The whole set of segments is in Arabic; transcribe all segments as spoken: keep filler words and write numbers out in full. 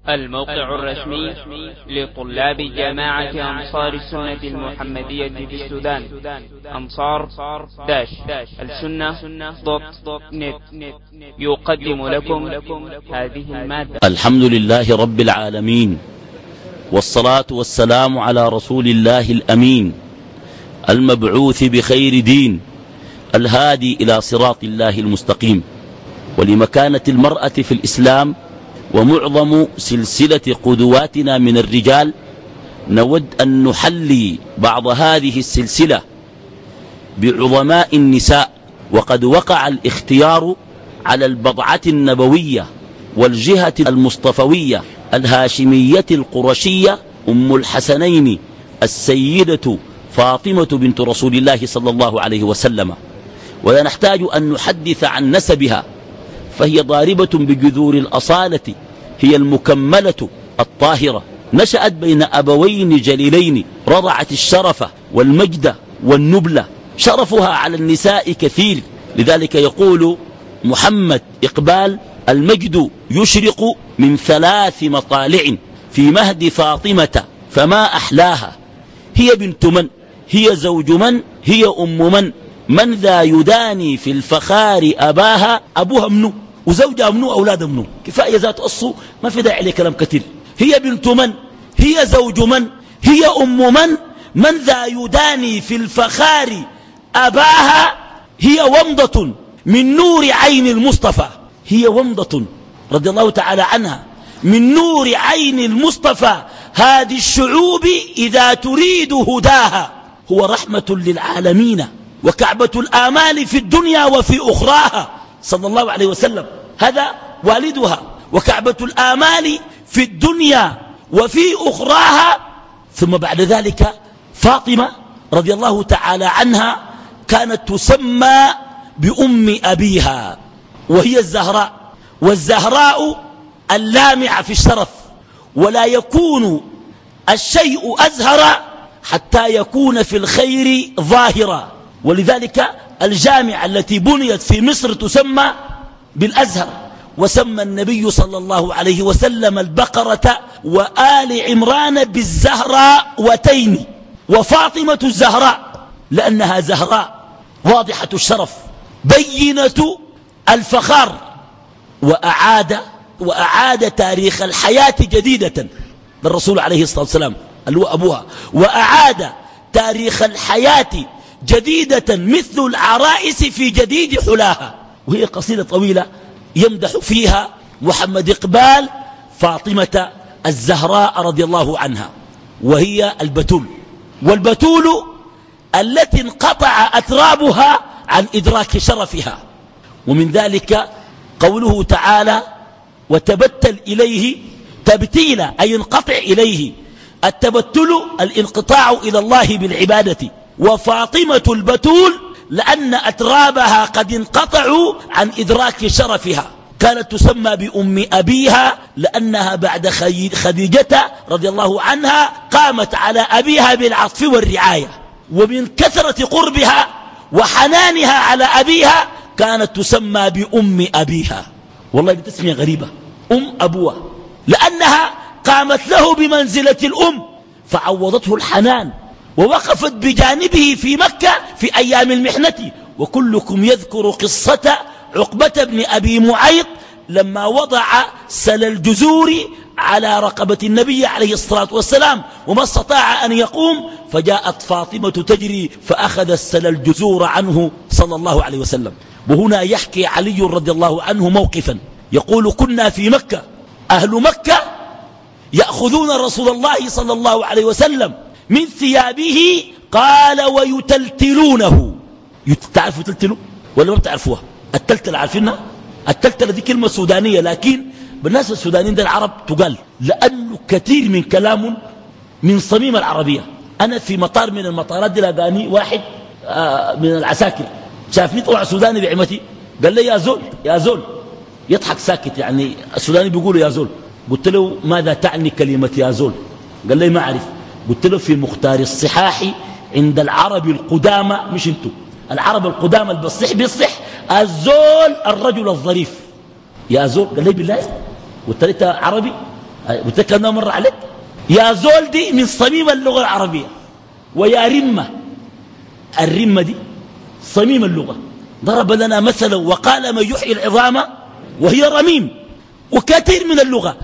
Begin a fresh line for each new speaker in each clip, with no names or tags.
الموقع الرسمي لطلاب جامعة أنصار السنة المحمدية في السودان، أنصار داش السنة دوت نت، يقدم لكم هذه المادة.
الحمد لله رب العالمين، والصلاة والسلام على رسول الله الأمين المبعوث بخير دين، الهادي إلى صراط الله المستقيم. ولمكانة المرأة في الإسلام ومعظم سلسلة قدواتنا من الرجال، نود أن نحلي بعض هذه السلسلة بعظماء النساء. وقد وقع الاختيار على البضعة النبوية والجهة المصطفوية الهاشمية القرشية أم الحسنين السيدة فاطمة بنت رسول الله صلى الله عليه وسلم، ولا نحتاج أن نحدث عن نسبها، فهي ضاربة بجذور الأصالة، هي المكملة الطاهرة، نشأت بين أبوين جليلين، رضعت الشرف والمجد والنبلة، شرفها على النساء كثير. لذلك يقول محمد إقبال: المجد يشرق من ثلاث مطالع في مهد فاطمة فما أحلاها. هي بنت من؟ هي زوج من؟ هي أم من؟ من ذا يداني في الفخار أباها؟ أبوها منو وزوجها منو أولاد منو؟ كفاية ذات أصو، ما في داعي لكلام كثير. هي بنت من؟ هي زوج من؟ هي أم من؟ من ذا يداني في الفخار أباها؟ هي ومضة من نور عين المصطفى، هي ومضة رضي الله تعالى عنها من نور عين المصطفى، هذه الشعوب إذا تريد هداها. هو رحمة للعالمين وكعبة الآمال في الدنيا وفي أخراها صلى الله عليه وسلم. هذا والدها، وكعبة الآمال في الدنيا وفي أخراها. ثم بعد ذلك فاطمة رضي الله تعالى عنها كانت تسمى بأم أبيها، وهي الزهراء، والزهراء اللامعة في الشرف، ولا يكون الشيء أزهر حتى يكون في الخير ظاهرا. ولذلك الجامعة التي بنيت في مصر تسمى بالأزهر، وسمى النبي صلى الله عليه وسلم البقرة وآل عمران بالزهراء وتين، وفاطمة الزهراء لأنها زهراء واضحة الشرف بينة الفخار. وأعاد, وأعاد تاريخ الحياة جديدة للرسول عليه الصلاة والسلام اللي هو أبوها، وأعاد تاريخ الحياة جديدة مثل العرائس في جديد حلاها. وهي قصيدة طويلة يمدح فيها محمد إقبال فاطمة الزهراء رضي الله عنها، وهي البتول، والبتول التي انقطع أترابها عن إدراك شرفها. ومن ذلك قوله تعالى: وتبتل إليه تبتيلا، أي انقطع إليه. التبتل الانقطاع إلى الله بالعبادة، وفاطمة البتول لأن أترابها قد انقطعوا عن إدراك شرفها. كانت تسمى بأم أبيها لأنها بعد خديجة رضي الله عنها قامت على أبيها بالعطف والرعاية، ومن كثرة قربها وحنانها على أبيها كانت تسمى بأم أبيها. والله بتسمية غريبة، أم أبوها، لأنها قامت له بمنزلة الأم، فعوضته الحنان، ووقفت بجانبه في مكة في أيام المحنة. وكلكم يذكر قصة عقبة بن أبي معيط لما وضع سل الجزور على رقبة النبي عليه الصلاة والسلام وما استطاع أن يقوم، فجاءت فاطمة تجري فأخذ السل الجزور عنه صلى الله عليه وسلم. وهنا يحكي علي رضي الله عنه موقفا يقول: كنا في مكة، أهل مكة يأخذون رسول الله صلى الله عليه وسلم من ثيابه، قال ويتلتلونه. تعرفوا تلتلوا ولا ما بتعرفوها؟ التلتل عارفينها؟ التلتل دي كلمة سودانية، لكن بالناس السودانيين ده العرب تقال، لأنه كثير من كلام من صميم العربية. أنا في مطار من المطارات دي لقاني واحد آه من العساكر، شافني طلع سوداني بعمتي، قال لي يا زول يا زول، يضحك ساكت، يعني السوداني بيقولوا يا زول. قلت له: ماذا تعني كلمة يا زول؟ قال لي: ما أعرف. قلت له: في مختار الصحاح عند العرب القدامى، مش انتو، العرب القدامى اللي بيصح بيصح الزول الرجل الظريف. يا زول. قال لي: بالله؟ قلت له: انت عربي؟ قلت لك أنا مرة عليك يا زول دي من صميم اللغة العربية. ويا رمة، الرمة دي صميم اللغة. ضرب لنا مثلا وقال من يحيي العظام وهي رميم. وكثير من اللغة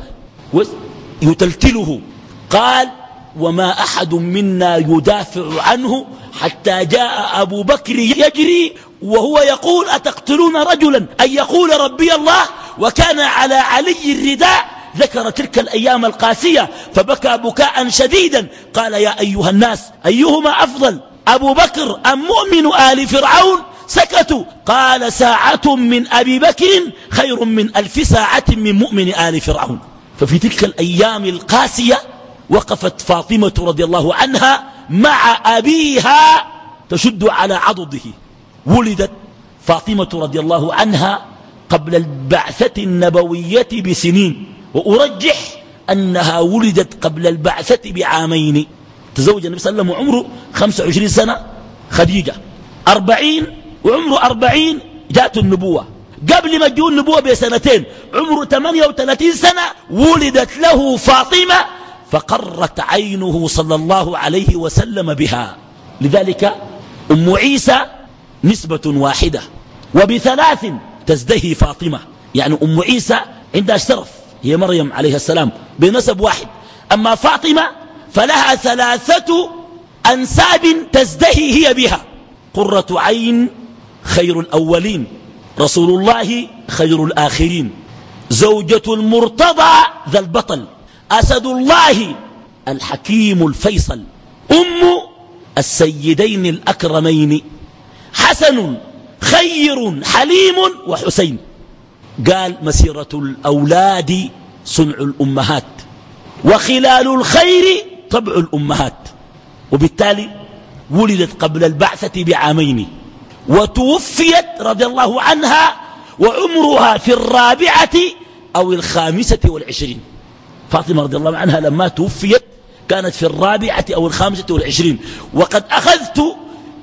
يتلتله. قال وما أحد منا يدافع عنه حتى جاء أبو بكر يجري وهو يقول أتقتلون رجلا أن يقول ربي الله وكان على علي الرداء. ذكر تلك الأيام القاسية فبكى بكاء شديدا. قال يا أيها الناس أيهما أفضل أبو بكر أم مؤمن آل فرعون؟ سكتوا. قال ساعة من أبي بكر خير من ألف ساعة من مؤمن آل فرعون. ففي تلك الأيام القاسية وقفت فاطمة رضي الله عنها مع أبيها تشد على عضده. ولدت فاطمة رضي الله عنها قبل البعثة النبوية بسنين، وأرجح أنها ولدت قبل البعثة بعامين. تزوج النبي صلى الله عليه وسلم وعمره خمسة وعشرين سنة، خديجة أربعين وعمره أربعين جاءت النبوة. قبل ما تجو النبوة بسنتين عمره ثمانية وثلاثين سنة ولدت له فاطمة فقرت عينه صلى الله عليه وسلم بها. لذلك أم عيسى نسبة واحدة وبثلاث تزدهي فاطمة. يعني أم عيسى عندها الشرف هي مريم عليه السلام بنسب واحد، أما فاطمة فلها ثلاثة أنساب تزدهي هي بها. قرة عين خير الأولين، رسول الله خير الآخرين، زوجة المرتضى ذا البطل، أسد الله الحكيم الفيصل، أم السيدين الأكرمين، حسن خير حليم وحسين. قال مسيرة الأولاد صنع الأمهات وخلال الخير طبع الأمهات. وبالتالي ولدت قبل البعثة بعامين وتوفيت رضي الله عنها وعمرها في الرابعة أو الخامسة والعشرين. فاطمة رضي الله عنها لما توفيت كانت في الرابعة أو الخامسة والعشرين. وقد أخذت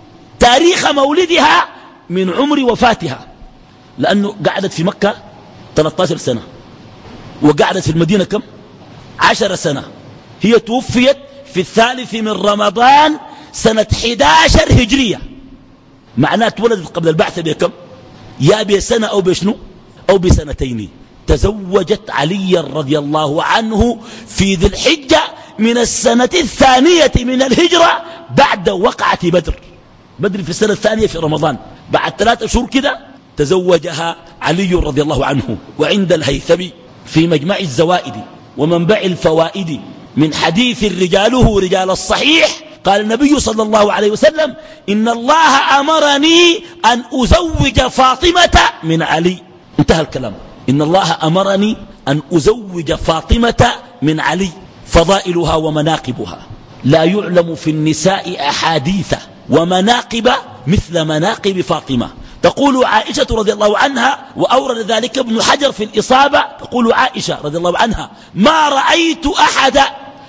تاريخ مولدها من عمر وفاتها، لأنه قعدت في مكة ثلاثة عشر سنة وقعدت في المدينة كم؟ عشر سنة. هي توفيت في الثالث من رمضان سنة أحد عشر هجرية، معناه ولدت قبل البعثة بكم؟ يا بسنة أو بشنو أو بسنتين. تزوجت علي رضي الله عنه في ذي الحجة من السنة الثانية من الهجرة بعد وقعة بدر. بدر في السنة الثانية في رمضان، بعد ثلاثة أشهر كده تزوجها علي رضي الله عنه. وعند الهيثمي في مجمع الزوائد ومنبع الفوائد من حديث رجاله رجال الصحيح قال النبي صلى الله عليه وسلم إن الله أمرني أن أزوج فاطمة من علي. انتهى الكلام. إن الله أمرني أن أزوج فاطمة من علي. فضائلها ومناقبها لا يعلم في النساء أحاديث ومناقب مثل مناقب فاطمة. تقول عائشة رضي الله عنها وأورد ذلك ابن حجر في الإصابة، تقول عائشة رضي الله عنها ما رأيت أحد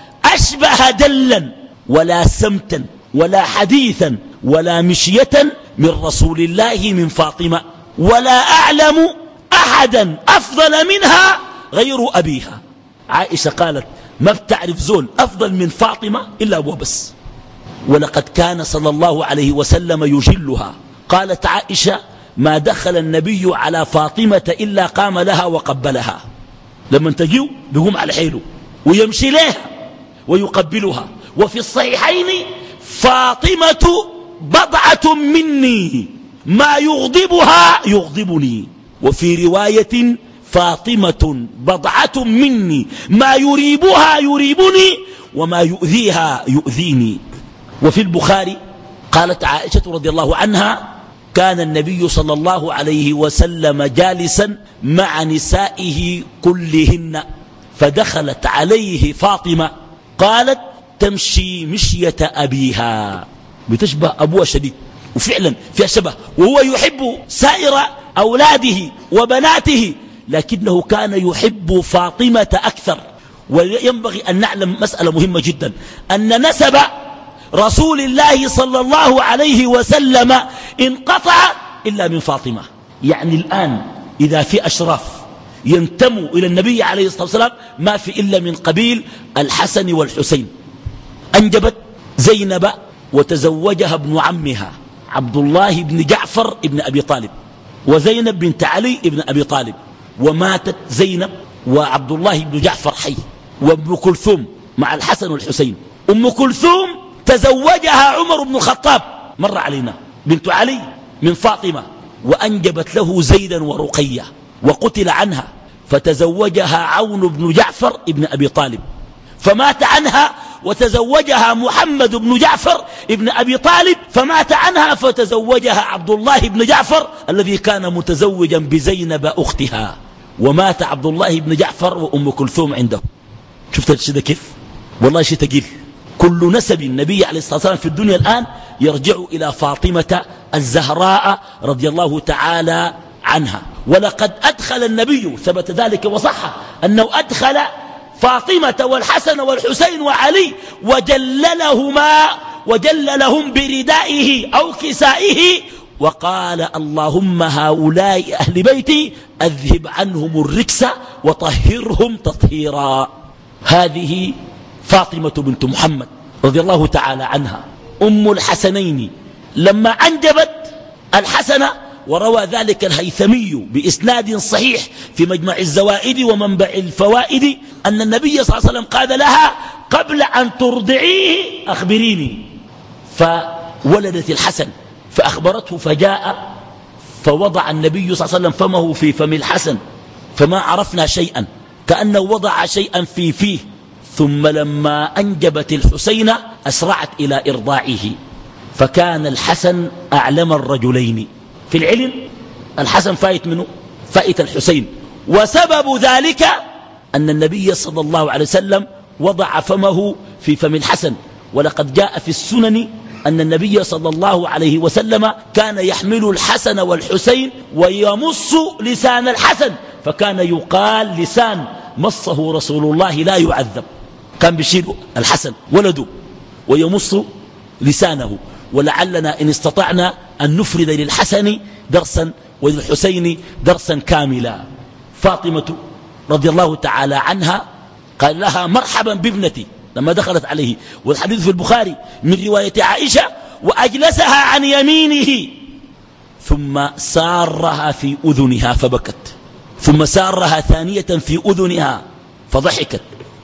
أشبه دلا ولا سمتا ولا حديثا ولا مشية من رسول الله من فاطمة، ولا أعلم أحدا أفضل منها غير أبيها. عائشة قالت ما بتعرف زول أفضل من فاطمة إلا أبوها بس. ولقد كان صلى الله عليه وسلم يجلها. قالت عائشة ما دخل النبي على فاطمة إلا قام لها وقبلها. لما تجيو بيقوم على حيله ويمشي لها ويقبلها. وفي الصحيحين فاطمة بضعة مني ما يغضبها يغضبني، وفي رواية فاطمة بضعة مني ما يريبها يريبني وما يؤذيها يؤذيني. وفي البخاري قالت عائشة رضي الله عنها كان النبي صلى الله عليه وسلم جالسا مع نسائه كلهن فدخلت عليه فاطمة قالت تمشي مشية أبيها، بتشبه أبوها شديد، وفعلا فيها شبه، وهو يحب سائر أولاده وبناته لكنه كان يحب فاطمة أكثر. وينبغي أن نعلم مسألة مهمة جدا أن نسب رسول الله صلى الله عليه وسلم انقطع إلا من فاطمة. يعني الآن إذا في أشراف ينتموا إلى النبي عليه الصلاة والسلام ما في إلا من قبيل الحسن والحسين. أنجبت زينب وتزوجها ابن عمها عبد الله بن جعفر ابن أبي طالب، وزينب بنت علي ابن أبي طالب، وماتت زينب وعبد الله بن جعفر حي، وابن كلثوم مع الحسن والحسين. أم كلثوم تزوجها عمر بن الخطاب مر علينا بنت علي من فاطمة، وأنجبت له زيدا ورقية، وقتل عنها فتزوجها عون بن جعفر ابن أبي طالب، فمات عنها وتزوجها محمد بن جعفر ابن أبي طالب، فمات عنها فتزوجها عبد الله بن جعفر الذي كان متزوجا بزينب أختها، ومات عبد الله بن جعفر وأم كلثوم عنده. شفت الشيء ده كيف؟ والله شيء تقيل. كل نسب النبي عليه الصلاة والسلام في الدنيا الآن يرجع إلى فاطمة الزهراء رضي الله تعالى عنها. ولقد أدخل النبي، ثبت ذلك وصح أنه أدخل فاطمة والحسن والحسين وعلي وجللهما وجللهم بردائه أو كسائه، وقال اللهم هؤلاء أهل بيتي أذهب عنهم الركس وطهرهم تطهيرا. هذه فاطمة بنت محمد رضي الله تعالى عنها أم الحسنين. لما أنجبت الحسن، وروى ذلك الهيثمي بإسناد صحيح في مجمع الزوائد ومنبع الفوائد أن النبي صلى الله عليه وسلم قال لها قبل أن ترضعيه أخبريني، فولدت الحسن فأخبرته، فجاء فوضع النبي صلى الله عليه وسلم فمه في فم الحسن فما عرفنا شيئا، كأنه وضع شيئا في فيه. ثم لما أنجبت الحسين أسرعت إلى إرضاعه، فكان الحسن أعلم الرجلين في العلم. الحسن فايت منه فايت الحسين، وسبب ذلك أن النبي صلى الله عليه وسلم وضع فمه في فم الحسن. ولقد جاء في السنن أن النبي صلى الله عليه وسلم كان يحمل الحسن والحسين ويمص لسان الحسن، فكان يقال لسان مصه رسول الله لا يعذب. كان بيشيل الحسن ولده ويمص لسانه. ولعلنا إن استطعنا أن نفرد للحسن درسا وللحسين درسا كاملا. فاطمة رضي الله تعالى عنها قال لها مرحبا بابنتي لما دخلت عليه، والحديث في البخاري من رواية عائشة، وأجلسها عن يمينه ثم سارها في أذنها فبكت، ثم سارها ثانية في أذنها فضحكت،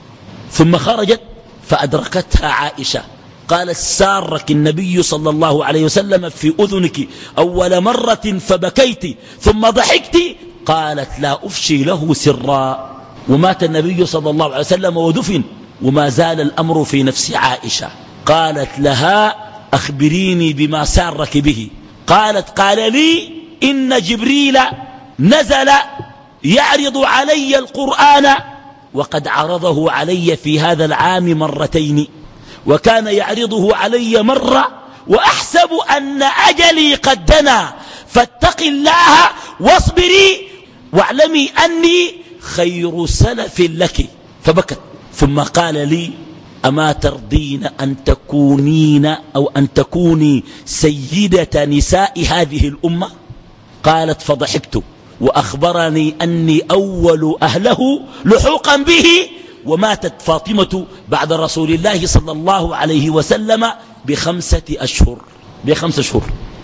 ثم خرجت فأدركتها عائشة قالت سارك النبي صلى الله عليه وسلم في أذنك أول مرة فبكيت ثم ضحكت، قالت لا أفشي له سرا. ومات النبي صلى الله عليه وسلم ودفن، وما زال الأمر في نفس عائشة. قالت لها أخبريني بما سارك به. قالت قال لي إن جبريل نزل يعرض علي القرآن، وقد عرضه علي في هذا العام مرتين، وكان يعرضه علي مرة وأحسب أن أجلي قد دنا، فاتق الله واصبري واعلمي أني خير سلف لك. فبكت، ثم قال لي أما ترضين أن تكونين أو أن تكوني سيدة نساء هذه الأمة؟ قالت فضحكت، وأخبرني أني أول أهله لحوقا به. وماتت فاطمة بعد رسول الله صلى الله عليه وسلم بخمسة أشهر بخمسة أشهر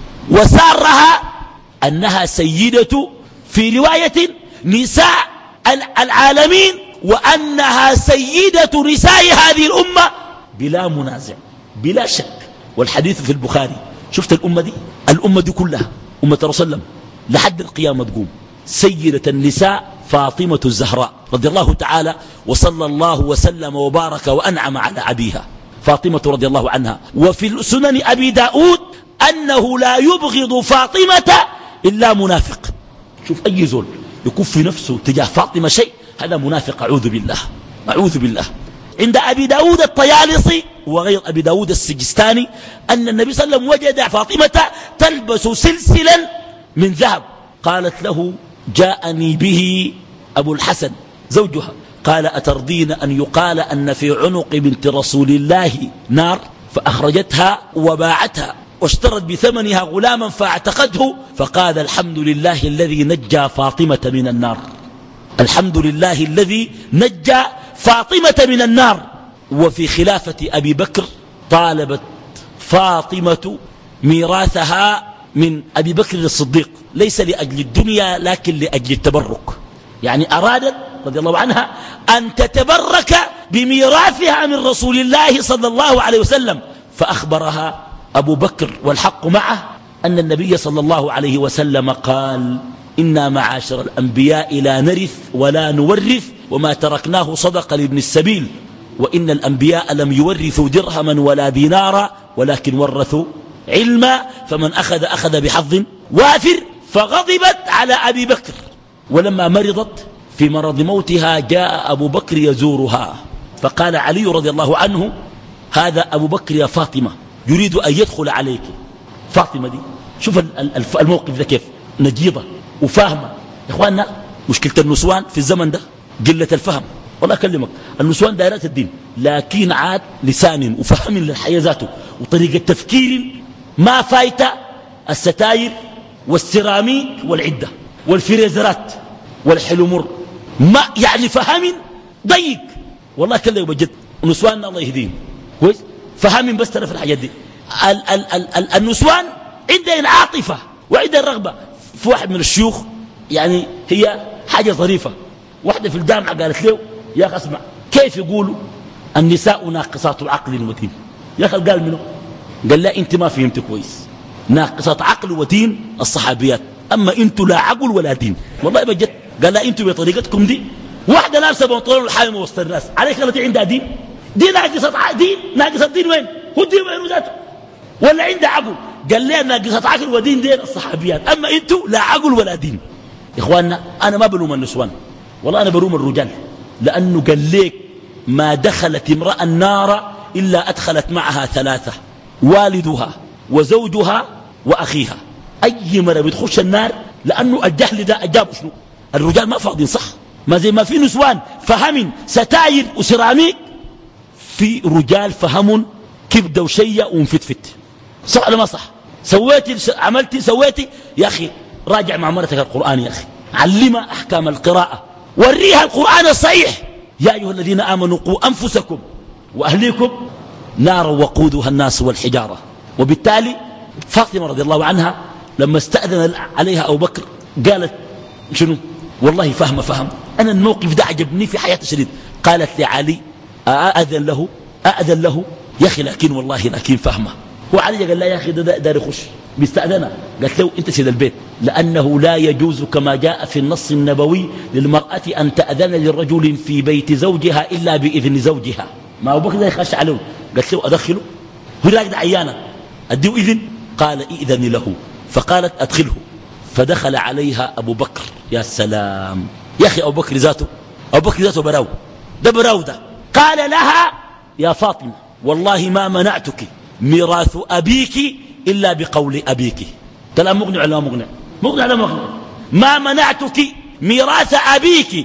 وسارها أنها سيدة في رواية نساء العالمين، وأنها سيدة نساء هذه الأمة بلا منازع بلا شك. والحديث في البخاري. شفت الأمة دي الأمة دي كلها أمة رسول الله لحد القيامة تقوم سيدة النساء فاطمة الزهراء رضي الله تعالى وصلى الله وسلم وبارك وأنعم على أبيها فاطمة رضي الله عنها. وفي سنن أبي داود أنه لا يبغض فاطمة إلا منافق. شوف أي زول يكون في نفسه تجاه فاطمة شيء، هذا منافق، أعوذ بالله أعوذ بالله. عند أبي داود الطيالسي وغير أبي داود السجستاني أن النبي صلى الله عليه وسلم وجد فاطمة تلبس سلسلا من ذهب، قالت له جاءني به أبو الحسن زوجها، قال أترضين أن يقال أن في عنق بنت رسول الله نار؟ فأخرجتها وباعتها واشترت بثمنها غلاما فاعتقته، فقال الحمد لله الذي نجى فاطمة من النار. الحمد لله الذي نجى فاطمة من النار. وفي خلافة أبي بكر طالبت فاطمة ميراثها من أبي بكر الصديق، ليس لأجل الدنيا لكن لأجل التبرك، يعني أرادت رضي الله عنها أن تتبرك بميراثها من رسول الله صلى الله عليه وسلم. فأخبرها أبو بكر والحق معه أن النبي صلى الله عليه وسلم قال: إنا معاشر الأنبياء لا نرث ولا نورث وما تركناه صدق لابن السبيل، وإن الأنبياء لم يورثوا درهما ولا دينارا ولكن ورثوا علما، فمن أخذ أخذ بحظ وافر. فغضبت على أبي بكر، ولما مرضت في مرض موتها جاء أبو بكر يزورها، فقال علي رضي الله عنه: هذا أبو بكر يا فاطمة يريد أن يدخل عليك. فاطمة دي شوف الموقف ده كيف نجيضة وفاهمة. يا إخواننا مشكلة النسوان في الزمن ده قلة الفهم، والله أكلمك النسوان دائرات الدين لكن عاد لسان وفهم للحياة ذاته وطريقة تفكير ما فايتة الستاير والسيراميك والعدة والفريزرات والحلمر، ما يعني فهم ضيق. والله كله بجد نسواننا الله يهديهم كويس فهم بس ترى في الحاجات دي. ال ال ال ال النسوان عندها عاطفة وعندها رغبة. في واحد من الشيوخ يعني هي حاجة ظريفة، واحدة في الجامعة قالت له: يا أخي اسمع، كيف يقولوا النساء ناقصات عقل ودين؟ يا أخي قال منه؟ قال لا أنت ما فهمت كويس، ناقصات عقل ودين الصحابيات، أما أنتوا لا عقل ولا دين. والله بجد قال لا أنتوا بطريقتكم دي واحدة لابسة بنطلون الحامة وسط الناس عليك التي عندها دين، دي ناقصة دين. ناقصة دين وين؟ هو الدين وين ذاته؟ ولا عندها عقل؟ قال لي ناقصة عقل ودين دين الصحابيات، أما أنتوا لا عقل ولا دين. يا إخواننا أنا ما بلوم النسوان، والله أنا بلوم الرجال، لأنه قال ليك ما دخلت امرأة النار إلا أدخلت معها ثلاثة: والدها وزوجها وأخيها. أي مرة بتخش النار لأنه الجهل ده أجابه شنو؟ الرجال ما فاضين صح، ما زي ما في نسوان فهم ستاير وسيراميك، في رجال فهم كبدة وشية ومفتفت. صح ولا ما صح؟ سويتي عملتي سويتي يا أخي راجع مع مرتك القرآن، يا أخي علمها أحكام القراءة، وريها القرآن الصحيح: يا أيها الذين آمنوا قوا أنفسكم وأهليكم نارا وقودها الناس والحجارة. وبالتالي فاطمة رضي الله عنها لما استأذن عليها أبو بكر قالت شنو؟ والله فهم فهم أنا الموقف ده عجبني في حياتي شديد. قالت لعلي: أأذن له أأذن له يا أخي، لكن والله لكن فهمه. وعلي قال لا يا أخي ده دار يخش بيستأذنها. قالت له أنت سيد البيت، لأنه لا يجوز كما جاء في النص النبوي للمرأة أن تأذن للرجل في بيت زوجها إلا بإذن زوجها. ما أبو بكر ده يخش عليه. قالت له أدخله؟ هو راقد عيانا أديه إذن؟ قال إذن له. فقالت أدخله، فدخل عليها أبو بكر. يا سلام يا أخي أبو بكر ذاته، أبو بكر ذاته براو ده براو ده. قال لها: يا فاطمة والله ما منعتك ميراث أبيك إلا بقول أبيك. كلام مقنع ولا مقنع؟ مقنع ولا مقنع؟ ما منعتك ميراث أبيك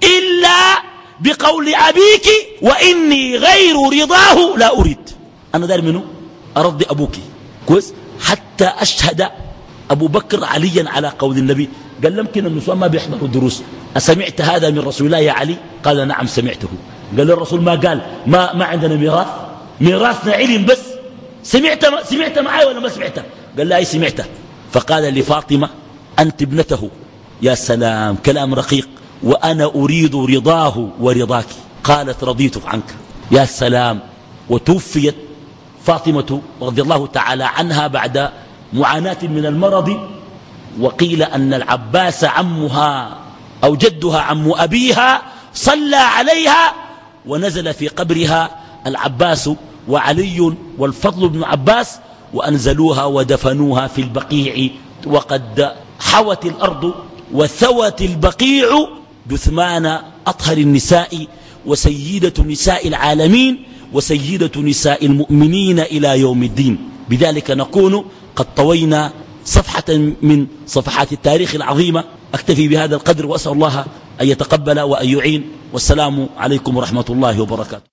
إلا بقول أبيك وإني غير رضاه لا أريد. أنا دار منه أرضي أبوك كويس حتى أشهد أبو بكر عليا على قول النبي. قال يمكن النسوان ما بيحضروا الدروس، أسمعت هذا من رسول الله يا علي؟ قال نعم سمعته. قال الرسول ما قال ما, ما عندنا ميراث؟ ميراثنا علم بس. سمعت سمعت معي ولا ما سمعته؟ قال لا أي سمعته. فقال لفاطمة: أنت ابنته. يا سلام كلام رقيق. وأنا أريد رضاه ورضاك. قالت: رضيت عنك. يا سلام. وتوفيت فاطمة رضي الله تعالى عنها بعد معاناة من المرض، وقيل أن العباس عمها أو جدها عم أبيها صلى عليها ونزل في قبرها العباس وعلي والفضل بن عباس، وأنزلوها ودفنوها في البقيع. وقد حوت الأرض وثوت البقيع جثمان أطهر النساء وسيدة نساء العالمين وسيدة نساء المؤمنين إلى يوم الدين. بذلك نكون قد طوينا صفحة من صفحات التاريخ العظيمة. أكتفي بهذا القدر وأسأل الله أن يتقبل وأن يعين. والسلام عليكم ورحمة الله وبركاته.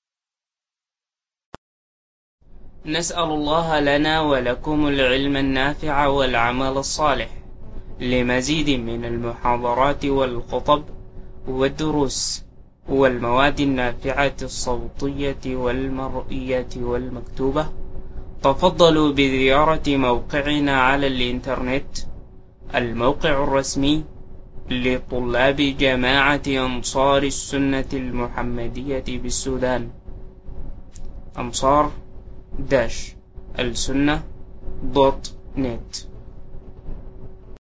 نسأل الله لنا ولكم العلم النافع والعمل الصالح. لمزيد من المحاضرات والخطب والدروس والمواد النافعة الصوتية والمرئية والمكتوبة، تفضلوا بزيارة موقعنا على الإنترنت، الموقع الرسمي لطلاب جماعة أنصار السنة المحمدية بالسودان، أنصار داش السنة دوت نت.